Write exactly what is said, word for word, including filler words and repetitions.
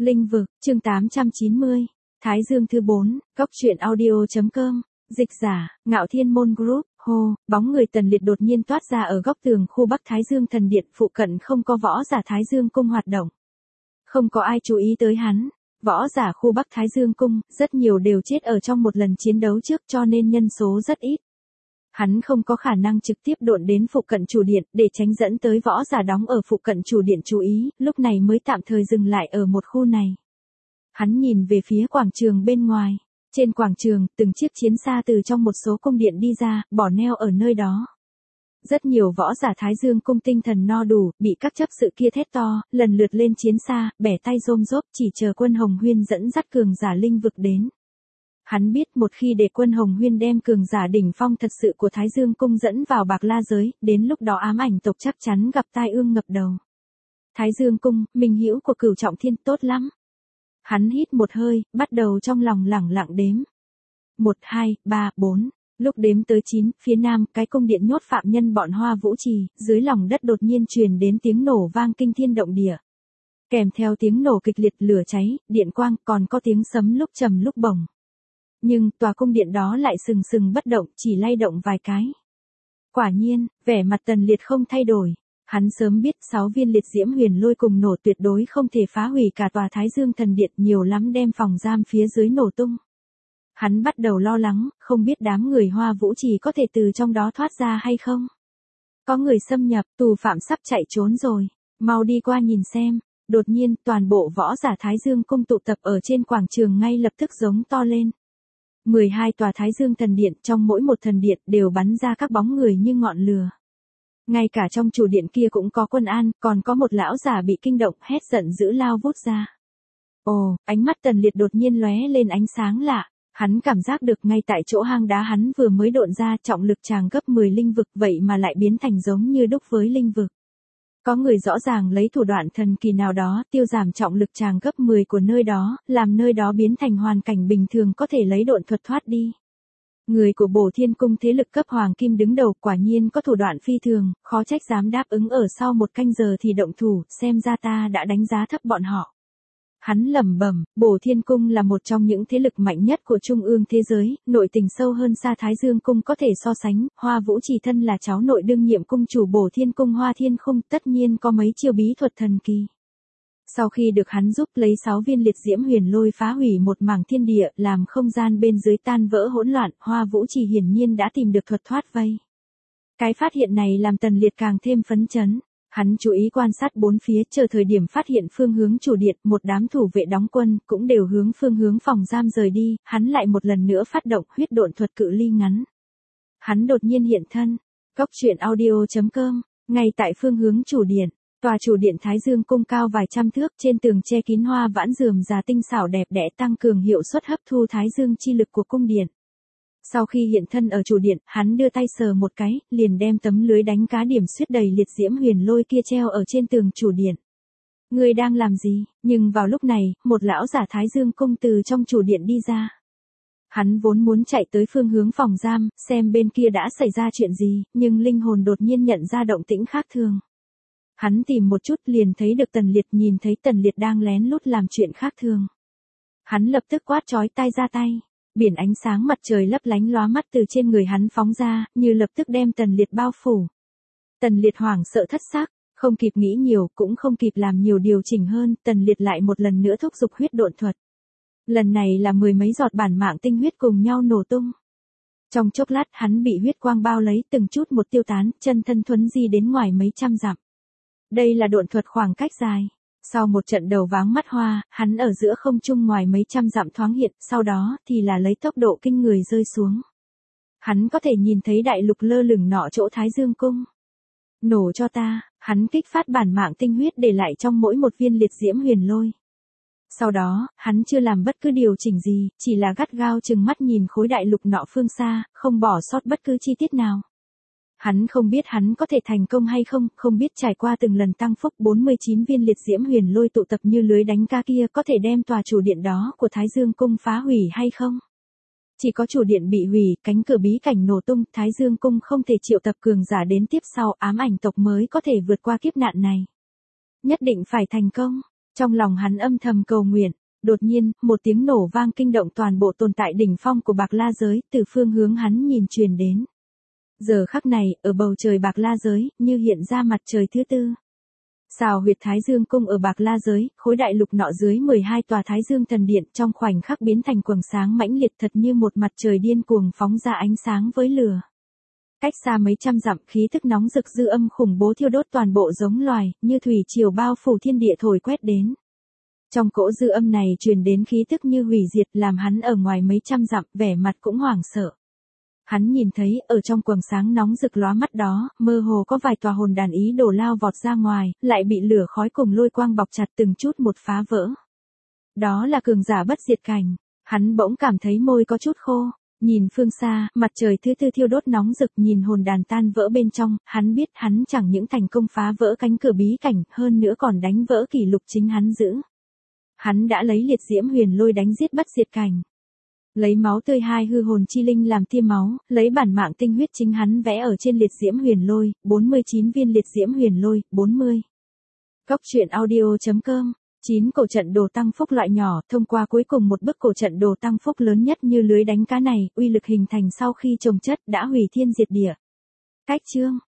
Linh vực, chương tám trăm chín mươi. Thái Dương thứ bốn, góc truyện audio.com. Dịch giả, Ngạo Thiên Môn Group, hô, bóng người Tần Liệt đột nhiên toát ra ở góc tường khu Bắc Thái Dương Thần Điện, phụ cận không có võ giả Thái Dương Cung hoạt động. Không có ai chú ý tới hắn. Võ giả khu Bắc Thái Dương Cung, rất nhiều đều chết ở trong một lần chiến đấu trước cho nên nhân số rất ít. Hắn không có khả năng trực tiếp độn đến phụ cận chủ điện để tránh dẫn tới võ giả đóng ở phụ cận chủ điện chú ý, lúc này mới tạm thời dừng lại ở một khu này. Hắn nhìn về phía quảng trường bên ngoài. Trên quảng trường, từng chiếc chiến xa từ trong một số cung điện đi ra, bỏ neo ở nơi đó. Rất nhiều võ giả Thái Dương Cung tinh thần no đủ, bị các chấp sự kia thét to, lần lượt lên chiến xa, bẻ tay rôm rốp chỉ chờ quân Hồng Huyên dẫn dắt cường giả linh vực đến. Hắn biết một khi để quân Hồng Huyên đem cường giả đỉnh phong thật sự của Thái Dương Cung dẫn vào Bạc La giới, đến lúc đó ám ảnh tộc chắc chắn gặp tai ương ngập đầu. Thái Dương Cung, minh hữu của Cửu Trọng Thiên tốt lắm. Hắn hít một hơi, bắt đầu trong lòng lẳng lặng đếm. Một, hai, ba, bốn. Lúc đếm tới chín, phía nam, cái cung điện nhốt phạm nhân bọn Hoa Vũ Trì, dưới lòng đất đột nhiên truyền đến tiếng nổ vang kinh thiên động địa. Kèm theo tiếng nổ kịch liệt lửa cháy, điện quang, còn có tiếng sấm lúc trầm lúc bổng. Nhưng, tòa cung điện đó lại sừng sừng bất động, chỉ lay động vài cái. Quả nhiên, vẻ mặt Tần Liệt không thay đổi. Hắn sớm biết sáu viên liệt diễm huyền lôi cùng nổ tuyệt đối không thể phá hủy cả tòa Thái Dương Thần Điện, nhiều lắm đem phòng giam phía dưới nổ tung. Hắn bắt đầu lo lắng, không biết đám người Hoa Vũ Trì có thể từ trong đó thoát ra hay không. Có người xâm nhập, tù phạm sắp chạy trốn rồi, mau đi qua nhìn xem. Đột nhiên, toàn bộ võ giả Thái Dương Cung tụ tập ở trên quảng trường ngay lập tức giống to lên. mười hai tòa Thái Dương Thần Điện, trong mỗi một thần điện đều bắn ra các bóng người như ngọn lửa. Ngay cả trong chủ điện kia cũng có quân an, còn có một lão già bị kinh động, hét giận dữ lao vút ra. Ồ, ánh mắt Tần Liệt đột nhiên lóe lên ánh sáng lạ. Hắn cảm giác được ngay tại chỗ hang đá hắn vừa mới độn ra, trọng lực tràng gấp mười linh vực, vậy mà lại biến thành giống như đúc với linh vực. Có người rõ ràng lấy thủ đoạn thần kỳ nào đó tiêu giảm trọng lực tràng gấp mười của nơi đó, làm nơi đó biến thành hoàn cảnh bình thường có thể lấy độn thuật thoát đi. Người của Bổ Thiên Cung thế lực cấp hoàng kim đứng đầu, quả nhiên có thủ đoạn phi thường, khó trách dám đáp ứng ở sau một canh giờ thì động thủ, xem ra ta đã đánh giá thấp bọn họ. Hắn lẩm bẩm, Bổ Thiên Cung là một trong những thế lực mạnh nhất của trung ương thế giới, nội tình sâu hơn xa Thái Dương Cung có thể so sánh. Hoa Vũ Trì thân là cháu nội đương nhiệm cung chủ Bổ Thiên Cung Hoa Thiên Khung, tất nhiên có mấy chiêu bí thuật thần kỳ. Sau khi được hắn giúp lấy sáu viên liệt diễm huyền lôi phá hủy một mảng thiên địa, làm không gian bên dưới tan vỡ hỗn loạn, Hoa Vũ Trì hiển nhiên đã tìm được thuật thoát vây. Cái phát hiện này làm Tần Liệt càng thêm phấn chấn. Hắn chú ý quan sát bốn phía, chờ thời điểm phát hiện phương hướng chủ điện, một đám thủ vệ đóng quân cũng đều hướng phương hướng phòng giam rời đi, hắn lại một lần nữa phát động huyết độn thuật cự ly ngắn. Hắn đột nhiên hiện thân. Góc truyện audio.com. Ngay tại phương hướng chủ điện. Tòa chủ điện Thái Dương Cung cao vài trăm thước, trên tường che kín hoa vãn rườm rà tinh xảo đẹp đẽ, tăng cường hiệu suất hấp thu Thái Dương chi lực của cung điện. Sau khi hiện thân ở chủ điện, hắn đưa tay sờ một cái, liền đem tấm lưới đánh cá điểm xuyết đầy liệt diễm huyền lôi kia treo ở trên tường chủ điện. Người đang làm gì? Nhưng vào lúc này, một lão giả Thái Dương Cung từ trong chủ điện đi ra. Hắn vốn muốn chạy tới phương hướng phòng giam, xem bên kia đã xảy ra chuyện gì, nhưng linh hồn đột nhiên nhận ra động tĩnh khác thường. Hắn tìm một chút liền thấy được Tần Liệt, nhìn thấy Tần Liệt đang lén lút làm chuyện khác thường. Hắn lập tức quát chói tai ra tay. Biển ánh sáng mặt trời lấp lánh lóa mắt từ trên người hắn phóng ra, như lập tức đem Tần Liệt bao phủ. Tần Liệt hoảng sợ thất xác, không kịp nghĩ nhiều, cũng không kịp làm nhiều điều chỉnh hơn, Tần Liệt lại một lần nữa thúc giục huyết độn thuật. Lần này là mười mấy giọt bản mạng tinh huyết cùng nhau nổ tung. Trong chốc lát hắn bị huyết quang bao lấy, từng chút một tiêu tán, chân thân thuấn di đến ngoài mấy trăm dặm. Đây là độn thuật khoảng cách dài. Sau một trận đầu váng mắt hoa, hắn ở giữa không trung ngoài mấy trăm dặm thoáng hiện, sau đó thì là lấy tốc độ kinh người rơi xuống. Hắn có thể nhìn thấy đại lục lơ lửng nọ chỗ Thái Dương Cung. Nổ cho ta, hắn kích phát bản mạng tinh huyết để lại trong mỗi một viên liệt diễm huyền lôi. Sau đó, hắn chưa làm bất cứ điều chỉnh gì, chỉ là gắt gao chừng mắt nhìn khối đại lục nọ phương xa, không bỏ sót bất cứ chi tiết nào. Hắn không biết hắn có thể thành công hay không, không biết trải qua từng lần tăng phúc bốn mươi chín viên liệt diễm huyền lôi tụ tập như lưới đánh cá kia có thể đem tòa chủ điện đó của Thái Dương Cung phá hủy hay không. Chỉ có chủ điện bị hủy, cánh cửa bí cảnh nổ tung, Thái Dương Cung không thể triệu tập cường giả đến tiếp sau, ám ảnh tộc mới có thể vượt qua kiếp nạn này. Nhất định phải thành công. Trong lòng hắn âm thầm cầu nguyện, đột nhiên, một tiếng nổ vang kinh động toàn bộ tồn tại đỉnh phong của Bạc La giới, từ phương hướng hắn nhìn truyền đến. Giờ khắc này, ở bầu trời Bạc La giới, như hiện ra mặt trời thứ tư. Xào huyệt Thái Dương cung ở Bạc La giới, khối đại lục nọ dưới mười hai tòa Thái Dương thần điện trong khoảnh khắc biến thành quầng sáng mãnh liệt thật như một mặt trời điên cuồng phóng ra ánh sáng với lửa. Cách xa mấy trăm dặm, khí tức nóng rực dư âm khủng bố thiêu đốt toàn bộ giống loài, như thủy triều bao phủ thiên địa thổi quét đến. Trong cỗ dư âm này truyền đến khí tức như hủy diệt, làm hắn ở ngoài mấy trăm dặm, vẻ mặt cũng hoảng sợ. Hắn nhìn thấy, ở trong quầng sáng nóng rực lóa mắt đó, mơ hồ có vài tòa hồn đàn ý đồ lao vọt ra ngoài, lại bị lửa khói cùng lôi quang bọc chặt từng chút một phá vỡ. Đó là cường giả bất diệt cảnh. Hắn bỗng cảm thấy môi có chút khô. Nhìn phương xa, mặt trời thứ tư thiêu đốt nóng rực, nhìn hồn đàn tan vỡ bên trong, hắn biết hắn chẳng những thành công phá vỡ cánh cửa bí cảnh, hơn nữa còn đánh vỡ kỷ lục chính hắn giữ. Hắn đã lấy liệt diễm huyền lôi đánh giết bất diệt cảnh. Lấy máu tươi hai hư hồn chi linh làm tiêm máu, lấy bản mạng tinh huyết chính hắn vẽ ở trên liệt diễm huyền lôi, bốn mươi chín viên liệt diễm huyền lôi, bốn mươi. Cốc truyện audio chấm com. chín cổ trận đồ tăng phúc loại nhỏ, thông qua cuối cùng một bức cổ trận đồ tăng phúc lớn nhất như lưới đánh cá này, uy lực hình thành sau khi trồng chất đã hủy thiên diệt địa. Cách chương